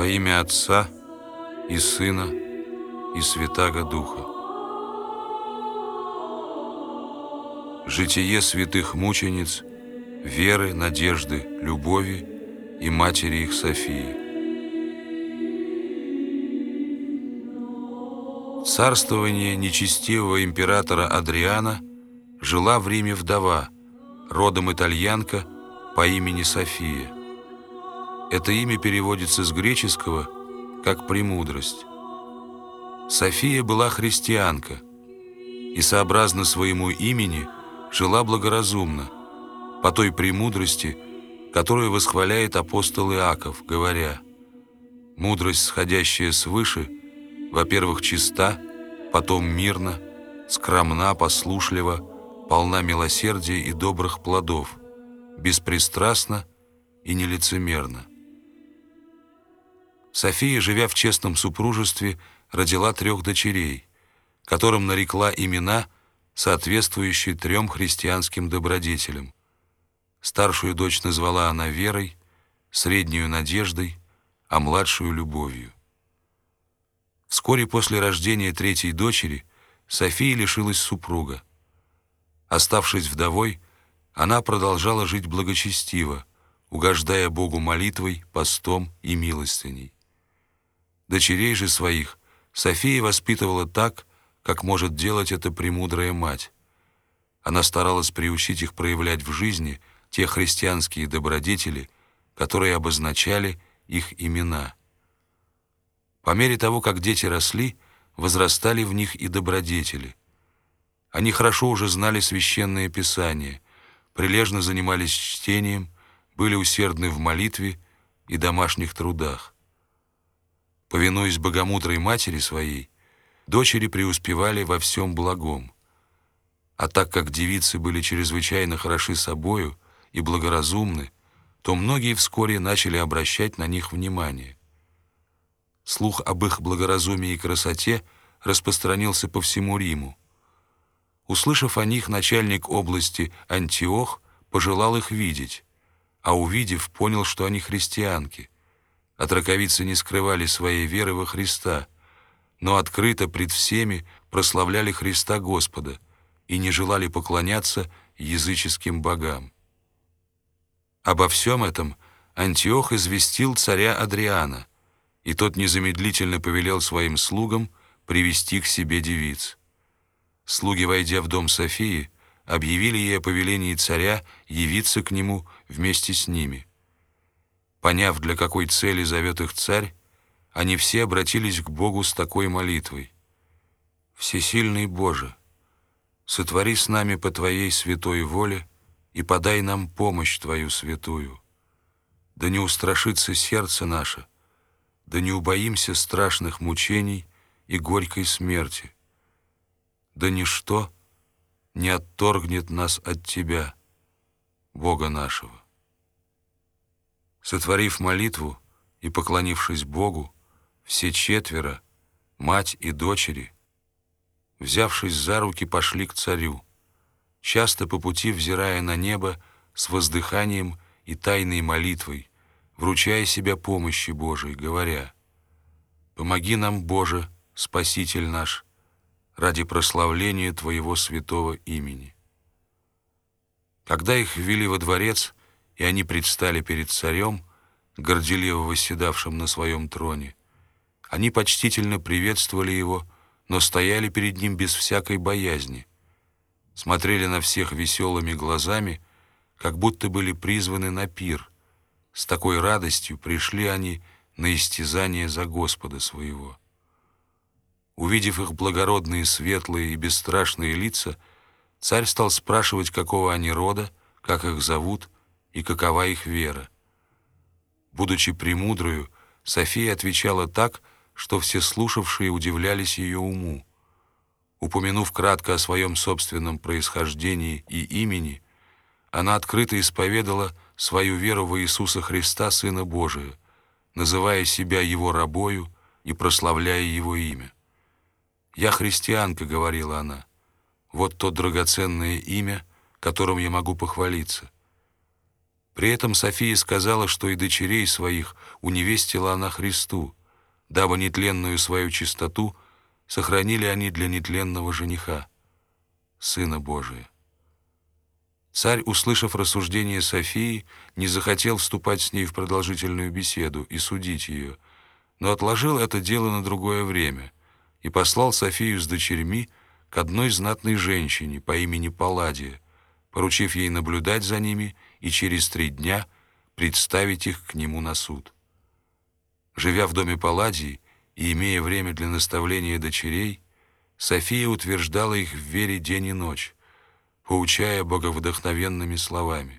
Во имя Отца и Сына и Святаго Духа. Житие святых мучениц, веры, надежды, любови и матери их Софии. В царствование нечестивого императора Адриана жила в Риме вдова, родом итальянка по имени София. Это имя переводится с греческого как «премудрость». София была христианка и, сообразно своему имени, жила благоразумно, по той премудрости, которую восхваляет апостол Иаков, говоря: «Мудрость, сходящая свыше, во-первых, чиста, потом мирна, скромна, послушлива, полна милосердия и добрых плодов, беспристрастна и нелицемерна». София, живя в честном супружестве, родила 3 дочерей, которым нарекла имена, соответствующие 3 христианским добродетелям. Старшую дочь назвала она Верой, среднюю — Надеждой, а младшую — Любовью. Вскоре после рождения 3-й дочери София лишилась супруга. Оставшись вдовой, она продолжала жить благочестиво, угождая Богу молитвой, постом и милостыней. Дочерей же своих София воспитывала так, как может делать это премудрая мать. Она старалась приучить их проявлять в жизни те христианские добродетели, которые обозначали их имена. По мере того, как дети росли, возрастали в них и добродетели. Они хорошо уже знали священное Писание, прилежно занимались чтением, были усердны в молитве и домашних трудах. Повинуясь богомудрой матери своей, дочери преуспевали во всем благом. А так как девицы были чрезвычайно хороши собою и благоразумны, то многие вскоре начали обращать на них внимание. Слух об их благоразумии и красоте распространился по всему Риму. Услышав о них, начальник области Антиох пожелал их видеть, а увидев, понял, что они христианки. Отроковицы не скрывали своей веры во Христа, но открыто пред всеми прославляли Христа Господа и не желали поклоняться языческим богам. Обо всем этом Антиох известил царя Адриана, и тот незамедлительно повелел своим слугам привести к себе девиц. Слуги, войдя в дом Софии, объявили ей о повелении царя явиться к нему вместе с ними. Поняв, для какой цели зовет их царь, они все обратились к Богу с такой молитвой: «Всесильный Боже, сотвори с нами по Твоей святой воле и подай нам помощь Твою святую. Да не устрашится сердце наше, да не убоимся страшных мучений и горькой смерти. Да ничто не отторгнет нас от Тебя, Бога нашего». Сотворив молитву и поклонившись Богу, все 4, мать и дочери, взявшись за руки, пошли к царю, часто по пути взирая на небо с воздыханием и тайной молитвой, вручая себя помощи Божией, говоря: «Помоги нам, Боже, Спаситель наш, ради прославления Твоего святого имени». Когда их ввели во дворец, и они предстали перед царем, горделиво восседавшим на своем троне, они почтительно приветствовали его, но стояли перед ним без всякой боязни, смотрели на всех веселыми глазами, как будто были призваны на пир. С такой радостью пришли они на истязание за Господа своего. Увидев их благородные, светлые и бесстрашные лица, царь стал спрашивать, какого они рода, как их зовут и какова их вера. Будучи премудрою, София отвечала так, что все слушавшие удивлялись ее уму. Упомянув кратко о своем собственном происхождении и имени, она открыто исповедала свою веру во Иисуса Христа, Сына Божия, называя себя Его рабою и прославляя Его имя. «Я христианка», — говорила она, — «вот то драгоценное имя, которым я могу похвалиться. При этом София сказала, что и дочерей своих уневестила она Христу, дабы нетленную свою чистоту сохранили они для нетленного жениха, Сына Божия. Царь, услышав рассуждение Софии, не захотел вступать с ней в продолжительную беседу и судить ее, но отложил это дело на другое время и послал Софию с дочерьми к одной знатной женщине по имени Палладия, поручив ей наблюдать за ними и через 3 дня представить их к нему на суд. Живя в доме Палладии и имея время для наставления дочерей, София утверждала их в вере день и ночь, поучая боговдохновенными словами.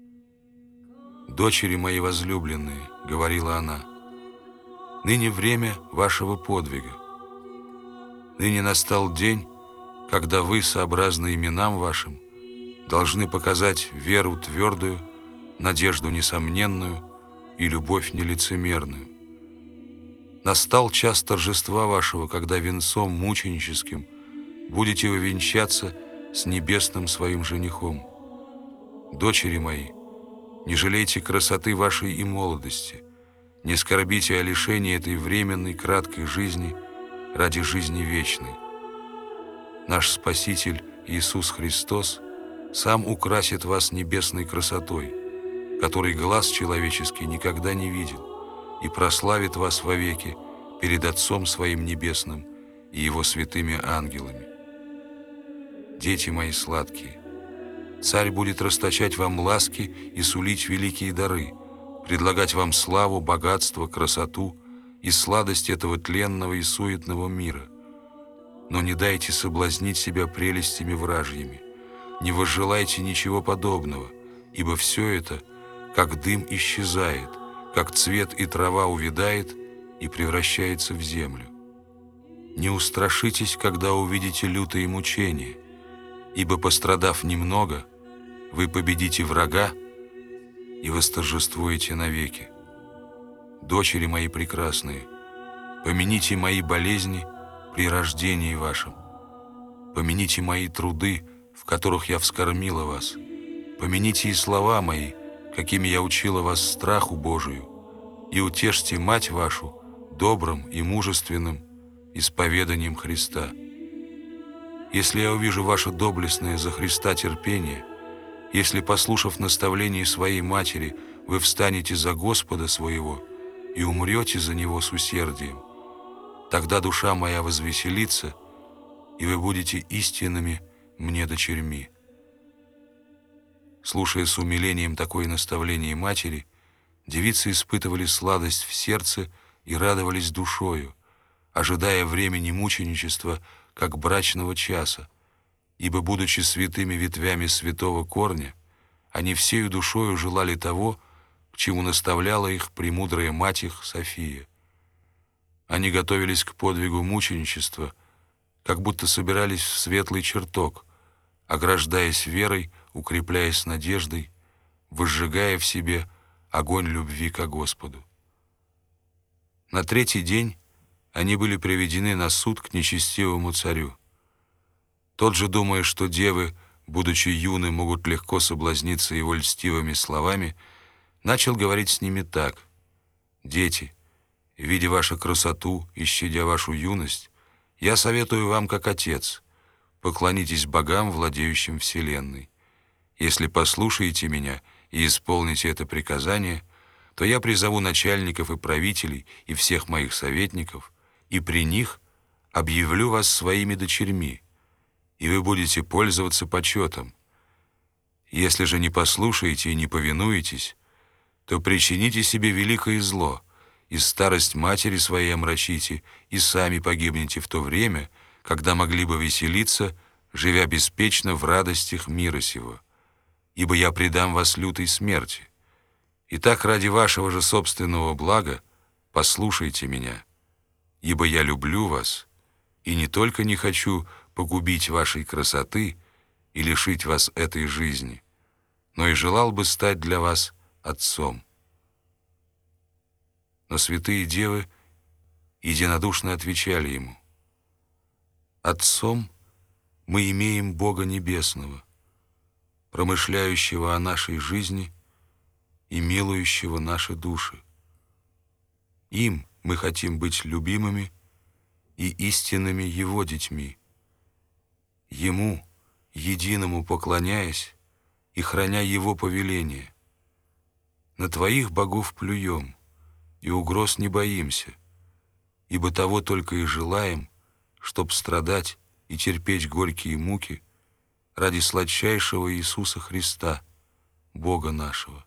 «Дочери мои возлюбленные», — говорила она, — «ныне время вашего подвига. Ныне настал день, когда вы, сообразно именам вашим, должны показать веру твердую, надежду несомненную и любовь нелицемерную. Настал час торжества вашего, когда венцом мученическим будете вы венчаться с небесным своим женихом. Дочери мои, не жалейте красоты вашей и молодости, не скорбите о лишении этой временной краткой жизни ради жизни вечной. Наш Спаситель Иисус Христос сам украсит вас небесной красотой, которой глаз человеческий никогда не видел, и прославит вас вовеки перед Отцом Своим Небесным и Его святыми ангелами. Дети мои сладкие, Царь будет расточать вам ласки и сулить великие дары, предлагать вам славу, богатство, красоту и сладость этого тленного и суетного мира. Но не дайте соблазнить себя прелестями вражьими, не возжелайте ничего подобного, ибо все это, как дым, исчезает, как цвет и трава увядает и превращается в землю. Не устрашитесь, когда увидите лютые мучения, ибо, пострадав немного, вы победите врага и восторжествуете навеки. Дочери мои прекрасные, помяните мои болезни при рождении вашем, помяните мои труды, в которых я вскормила вас, помяните и слова мои, какими я учила вас страху Божию, и утешьте мать вашу добрым и мужественным исповеданием Христа. Если я увижу ваше доблестное за Христа терпение, если, послушав наставлений своей матери, вы встанете за Господа своего и умрете за Него с усердием, тогда душа моя возвеселится, и вы будете истинными мне дочерьми». Слушая с умилением такое наставление матери, девицы испытывали сладость в сердце и радовались душою, ожидая времени мученичества, как брачного часа, ибо, будучи святыми ветвями святого корня, они всею душою желали того, к чему наставляла их премудрая мать их София. Они готовились к подвигу мученичества, как будто собирались в светлый чертог, ограждаясь верой, укрепляясь надеждой, возжигая в себе огонь любви ко Господу. На 3-й день они были приведены на суд к нечестивому царю. Тот же, думая, что девы, будучи юны, могут легко соблазниться его льстивыми словами, начал говорить с ними так: «Дети, видя вашу красоту и щадя вашу юность, я советую вам, как отец, поклонитесь богам, владеющим вселенной. Если послушаете меня и исполните это приказание, то я призову начальников и правителей и всех моих советников, и при них объявлю вас своими дочерьми, и вы будете пользоваться почетом. Если же не послушаете и не повинуетесь, то причините себе великое зло, и старость матери своей омрачите, и сами погибнете в то время, когда могли бы веселиться, живя беспечно в радостях мира сего. Ибо я предам вас лютой смерти. Итак, ради вашего же собственного блага послушайте меня, ибо я люблю вас, и не только не хочу погубить вашей красоты и лишить вас этой жизни, но и желал бы стать для вас отцом». Но святые девы единодушно отвечали ему: «Отцом мы имеем Бога Небесного, промышляющего о нашей жизни и милующего наши души. Им мы хотим быть любимыми и истинными Его детьми, Ему, единому поклоняясь и храня Его повеление. На Твоих богов плюем, и угроз не боимся, ибо того только и желаем, чтоб страдать и терпеть горькие муки ради сладчайшего Иисуса Христа, Бога нашего».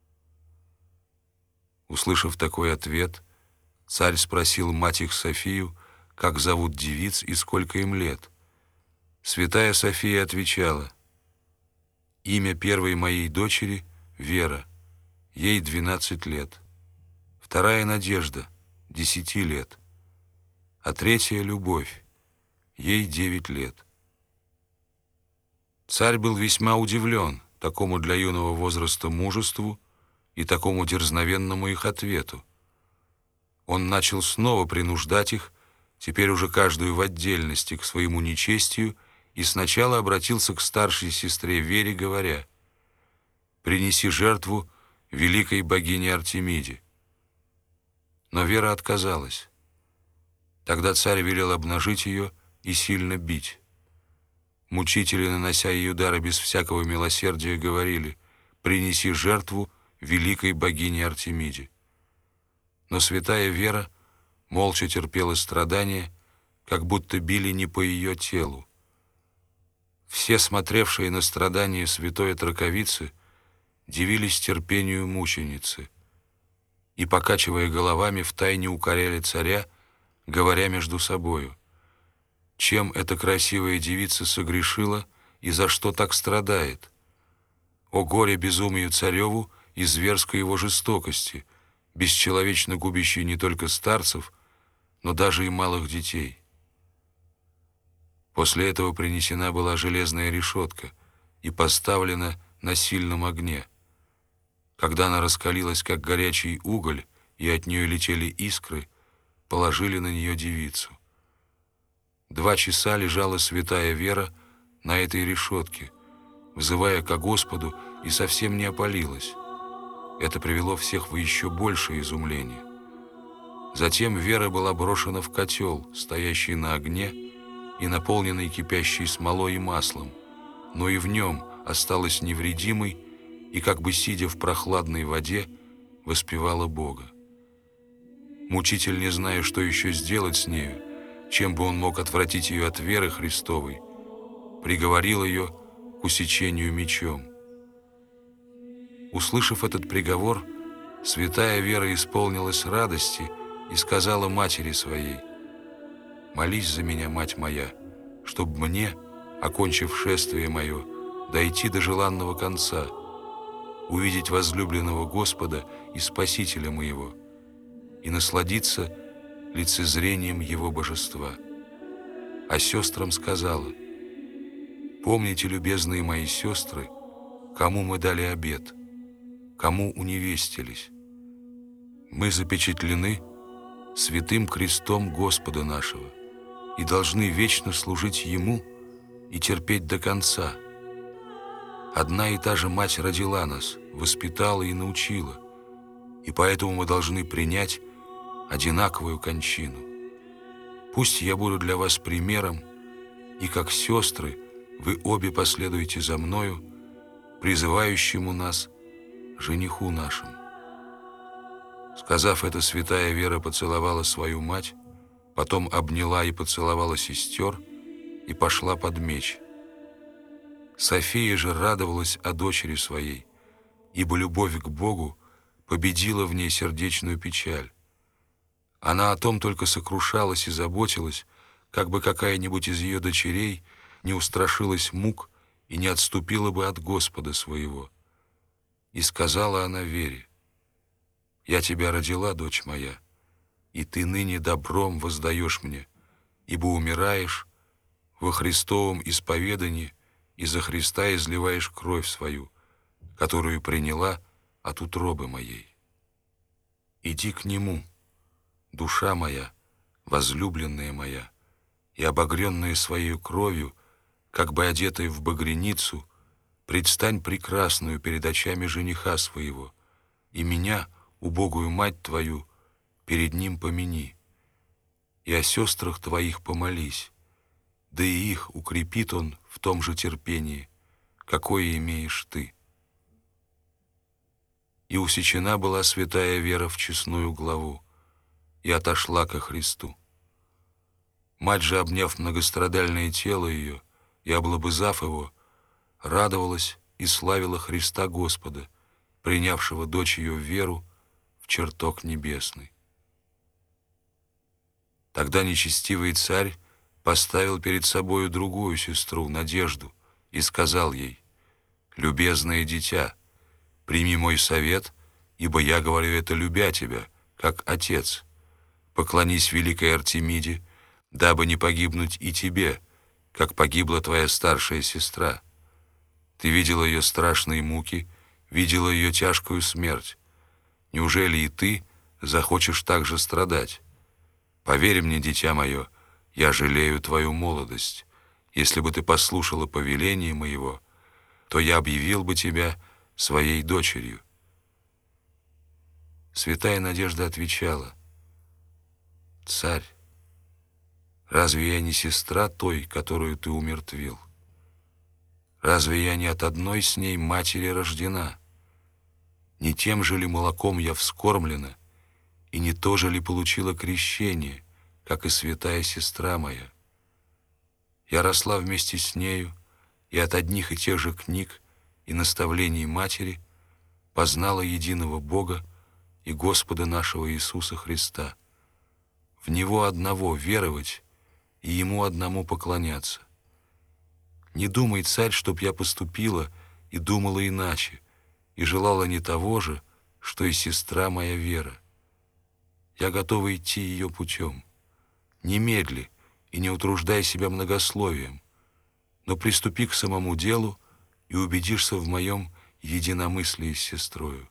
Услышав такой ответ, царь спросил мать их Софию, как зовут девиц и сколько им лет. Святая София отвечала: «Имя первой моей дочери — Вера, ей 12 лет, вторая — Надежда, 10 лет, а третья — Любовь, ей 9 лет». Царь был весьма удивлен такому для юного возраста мужеству и такому дерзновенному их ответу. Он начал снова принуждать их, теперь уже каждую в отдельности, к своему нечестию, и сначала обратился к старшей сестре Вере, говоря: «Принеси жертву великой богине Артемиде». Но Вера отказалась. Тогда царь велел обнажить ее и сильно бить. Мучители, нанося ей удары без всякого милосердия, говорили: «Принеси жертву великой богине Артемиде». Но святая Вера молча терпела страдания, как будто били не по ее телу. Все, смотревшие на страдания святой отроковицы, дивились терпению мученицы и, покачивая головами, втайне укоряли царя, говоря между собою: «Чем эта красивая девица согрешила и за что так страдает? О горе безумию цареву и зверской его жестокости, бесчеловечно губящей не только старцев, но даже и малых детей». После этого принесена была железная решетка и поставлена на сильном огне. Когда она раскалилась, как горячий уголь, и от нее летели искры, положили на нее девицу. 2 часа лежала святая Вера на этой решетке, взывая ко Господу, и совсем не опалилась. Это привело всех в еще большее изумление. Затем Вера была брошена в котел, стоящий на огне и наполненный кипящей смолой и маслом, но и в нем осталась невредимой и, как бы сидя в прохладной воде, воспевала Бога. Мучитель, не зная, что еще сделать с нею, чем бы он мог отвратить ее от веры Христовой, приговорил ее к усечению мечом. Услышав этот приговор, святая Вера исполнилась радости и сказала матери своей: «Молись за меня, мать моя, чтобы мне, окончив шествие мое, дойти до желанного конца, увидеть возлюбленного Господа и Спасителя моего и насладиться лицезрением Его божества». А сестрам сказала: «Помните, любезные мои сестры, кому мы дали обет, кому уневестились. Мы запечатлены святым крестом Господа нашего и должны вечно служить Ему и терпеть до конца. Одна и та же мать родила нас, воспитала и научила, и поэтому мы должны принять одинаковую кончину. Пусть я буду для вас примером, и как сестры вы обе последуете за мною, призывающему нас жениху нашему». Сказав это, святая Вера поцеловала свою мать, потом обняла и поцеловала сестер и пошла под меч. София же радовалась о дочери своей, ибо любовь к Богу победила в ней сердечную печаль. Она о том только сокрушалась и заботилась, как бы какая-нибудь из ее дочерей не устрашилась мук и не отступила бы от Господа своего. И сказала она Вере: «Я тебя родила, дочь моя, и ты ныне добром воздаешь мне, ибо умираешь во Христовом исповедании и за Христа изливаешь кровь свою, которую приняла от утробы моей. Иди к Нему, душа моя, возлюбленная моя, и обогренная своей кровью, как бы одетая в багряницу, предстань прекрасную перед очами жениха своего, и меня, убогую мать твою, перед ним помяни, и о сестрах твоих помолись, да и их укрепит он в том же терпении, какое имеешь ты». И усечена была святая Вера в честную главу, и отошла ко Христу. Мать же, обняв многострадальное тело ее и облобызав его, радовалась и славила Христа Господа, принявшего дочь ее в веру в чертог небесный. Тогда нечестивый царь поставил перед собою другую сестру, Надежду, и сказал ей: «Любезное дитя, прими мой совет, ибо я говорю это, любя тебя, как отец. Поклонись великой Артемиде, дабы не погибнуть и тебе, как погибла твоя старшая сестра. Ты видела ее страшные муки, видела ее тяжкую смерть. Неужели и ты захочешь так же страдать? Поверь мне, дитя мое, я жалею твою молодость. Если бы ты послушала повеление моего, то я объявил бы тебя своей дочерью». Святая Надежда отвечала: «Царь, разве я не сестра той, которую ты умертвил? Разве я не от одной с ней матери рождена? Не тем же ли молоком я вскормлена, и не то же ли получила крещение, как и святая сестра моя? Я росла вместе с нею, и от одних и тех же книг и наставлений матери познала единого Бога и Господа нашего Иисуса Христа. В Него одного веровать и Ему одному поклоняться. Не думай, царь, чтоб я поступила и думала иначе, и желала не того же, что и сестра моя Вера. Я готова идти ее путем. Не медли и не утруждай себя многословием, но приступи к самому делу и убедишься в моем единомыслии с сестрою».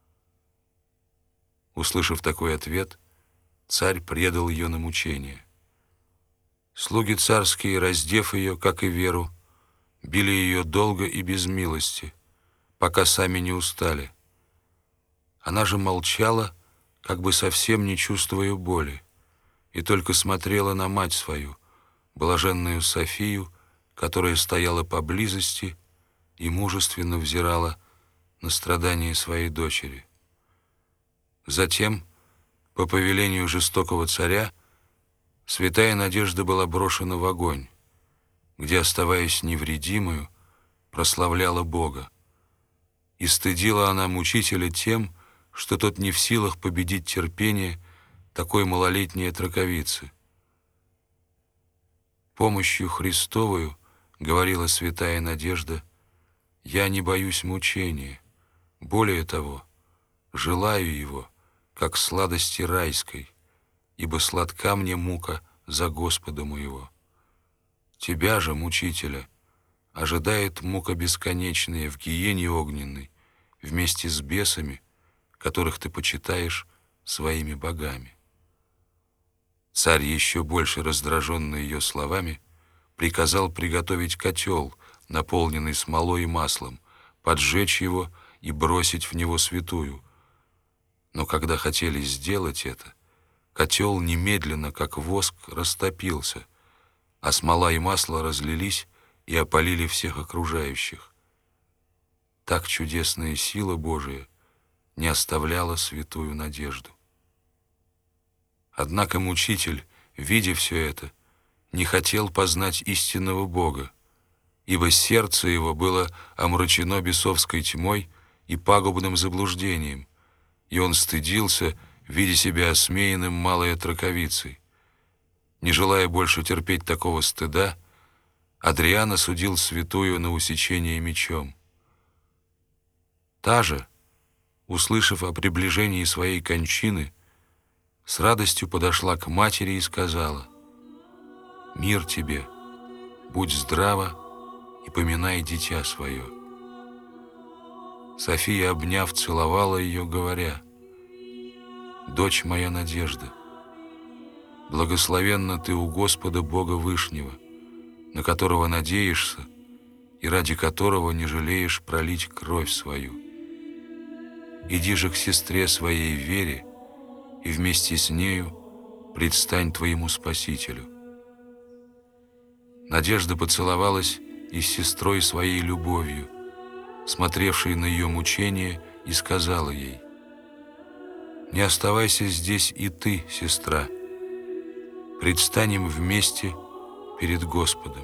Услышав такой ответ, царь предал ее на мучение. Слуги царские, раздев ее, как и Веру, били ее долго и без милости, пока сами не устали. Она же молчала, как бы совсем не чувствуя боли, и только смотрела на мать свою, блаженную Софию, которая стояла поблизости и мужественно взирала на страдания своей дочери. Затем, по повелению жестокого царя, святая Надежда была брошена в огонь, где, оставаясь невредимою, прославляла Бога. И стыдила она мучителя тем, что тот не в силах победить терпение такой малолетней отроковицы. «Помощью Христовою, — говорила святая Надежда, — я не боюсь мучения, более того, желаю его, как сладости райской, ибо сладка мне мука за Господа моего. Тебя же, мучителя, ожидает мука бесконечная в гиене огненной, вместе с бесами, которых ты почитаешь своими богами». Царь, еще больше раздраженный ее словами, приказал приготовить котел, наполненный смолой и маслом, поджечь его и бросить в него святую. Но когда хотели сделать это, котел немедленно, как воск, растопился, а смола и масло разлились и опалили всех окружающих. Так чудесная сила Божия не оставляла святую Надежду. Однако мучитель, видя все это, не хотел познать истинного Бога, ибо сердце его было омрачено бесовской тьмой и пагубным заблуждением, и он стыдился, видя себя осмеянным малой отроковицей. Не желая больше терпеть такого стыда, Адриан осудил святую на усечение мечом. Та же, услышав о приближении своей кончины, с радостью подошла к матери и сказала: «Мир тебе, будь здрава и поминай дитя свое». София, обняв, целовала ее, говоря: «Дочь моя Надежда, благословенна ты у Господа Бога Вышнего, на которого надеешься и ради которого не жалеешь пролить кровь свою. иди же к сестре своей Вере, и вместе с нею предстань твоему Спасителю». Надежда поцеловалась и с сестрой своей Любовью, смотревшей на ее мучения, и сказала ей: «Не оставайся здесь и ты, сестра, предстанем вместе перед Господом».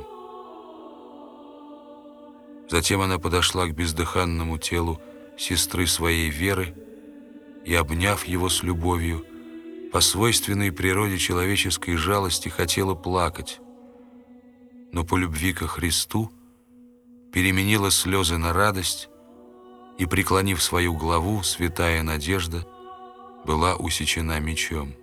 Затем она подошла к бездыханному телу сестры своей Веры и, обняв его с любовью, по свойственной природе человеческой жалости хотела плакать, но по любви ко Христу переменила слезы на радость, и, преклонив свою главу, святая Надежда была усечена мечом.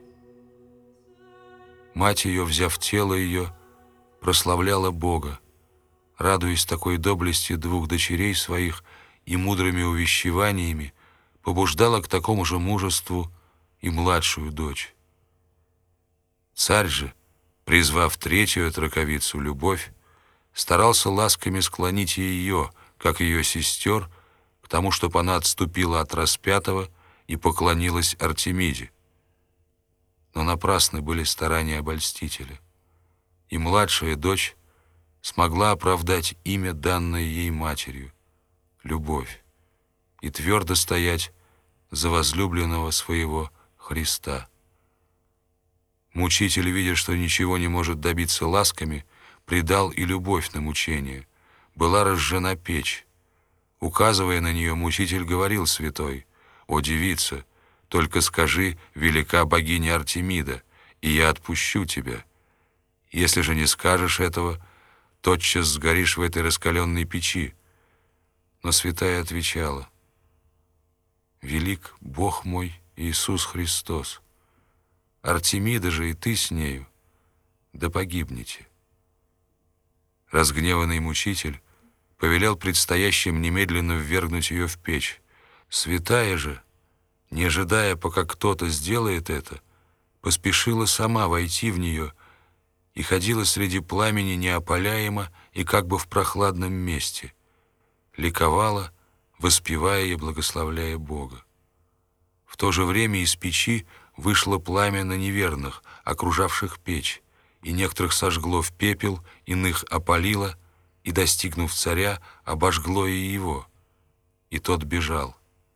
Мать ее, взяв тело ее, прославляла Бога, радуясь такой доблести двух дочерей своих, и мудрыми увещеваниями побуждала к такому же мужеству и младшую дочь. Царь же, призвав третью отроковицу Любовь, старался ласками склонить ее, как ее сестер, к тому, чтобы она отступила от распятого и поклонилась Артемиде. Но напрасны были старания обольстителя, и младшая дочь смогла оправдать имя, данное ей матерью — Любовь, и твердо стоять за возлюбленного своего Христа. Мучитель, видя, что ничего не может добиться ласками, предал и Любовь на мучение. Была разжжена печь. Указывая на нее, мучитель говорил святой: «О, девица, только скажи: велика богиня Артемида, и я отпущу тебя. Если же не скажешь этого, тотчас сгоришь в этой раскаленной печи». Но святая отвечала: «Велик Бог мой Иисус Христос, Артемида же и ты с нею, да погибнете». Разгневанный мучитель повелел предстоящим немедленно ввергнуть ее в печь. Святая же, не ожидая, пока кто-то сделает это, поспешила сама войти в нее и ходила среди пламени неопаляемо и как бы в прохладном месте, ликовала, воспевая и благословляя Бога. В то же время из печи вышло пламя на неверных, окружавших печь, и некоторых сожгло в пепел, иных опалило, и, достигнув царя, обожгло и его, и тот бежал.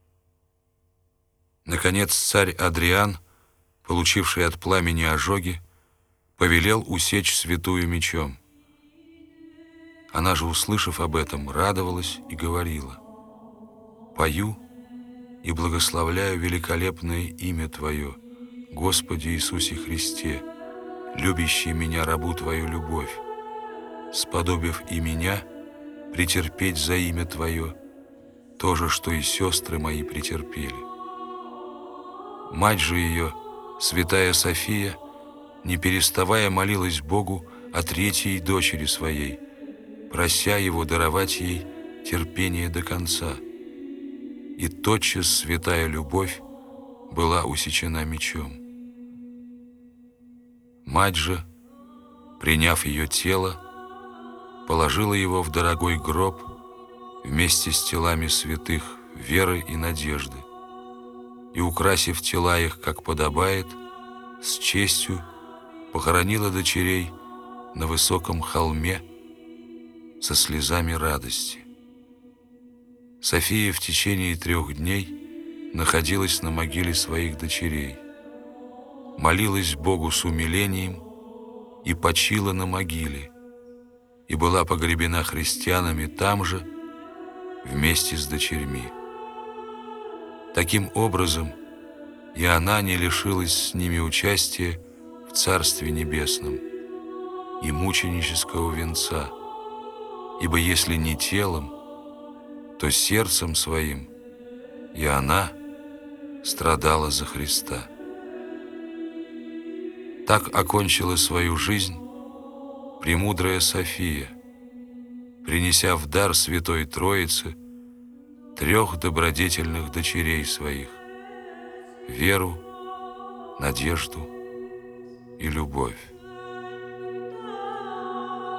Наконец царь Адриан, получивший от пламени ожоги, повелел усечь святую мечом. Она же, услышав об этом, радовалась и говорила: «Пою и благословляю великолепное имя Твое, Господи Иисусе Христе, любящий меня, рабу Твою, любовь, сподобив и меня претерпеть за имя Твое то же, что и сестры мои претерпели». Мать же ее, святая София, не переставая молилась Богу о третьей дочери своей, прося Его даровать ей терпение до конца. И тотчас святая Любовь была усечена мечом. Мать же, приняв ее тело, положила его в дорогой гроб вместе с телами святых Веры и Надежды, и, украсив тела их, как подобает, с честью похоронила дочерей на высоком холме со слезами радости. София в течение 3 дней находилась на могиле своих дочерей, молилась Богу с умилением и почила на могиле, и была погребена христианами там же вместе с дочерьми. Таким образом, и она не лишилась с ними участия в Царстве Небесном и мученического венца, ибо если не телом, то сердцем своим и она страдала за Христа. Так окончила свою жизнь премудрая София, принеся в дар Святой Троице 3 добродетельных дочерей своих — Веру, Надежду и Любовь.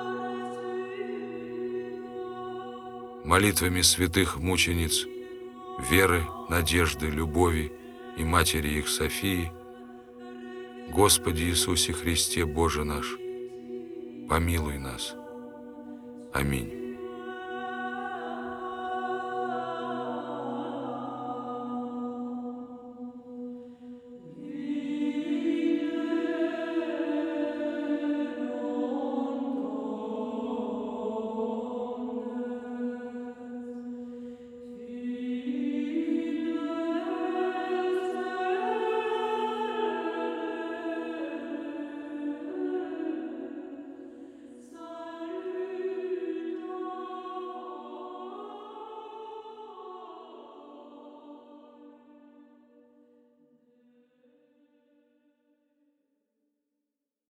Молитвами святых мучениц Веры, надежды, любови и матери их Софии, Господи Иисусе Христе, Боже наш, помилуй нас. Аминь.